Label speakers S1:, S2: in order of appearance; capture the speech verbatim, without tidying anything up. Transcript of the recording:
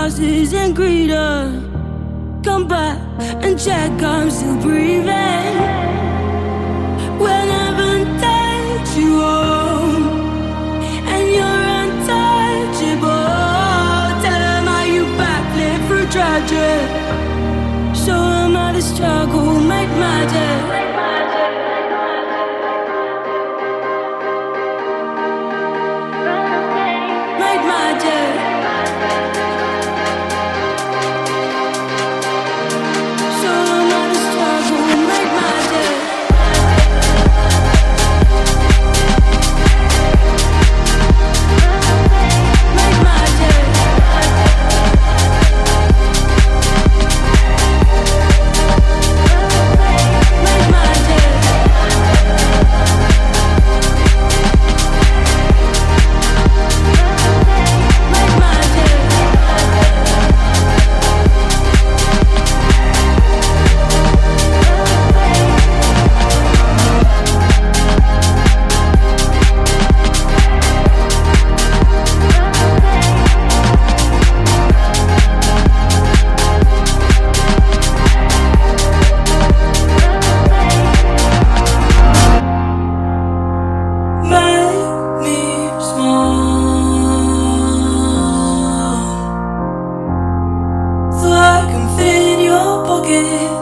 S1: losses and greed up. Come back and check I'm still breathing. When heaven takes you home and you're untouchable, tell them how you backlit through tragic. Show them how the struggle make magic. Make magic. Show them how the struggle make magic. Make magic. Make magic. Make magic. Make me small, so I can fit in your pocket.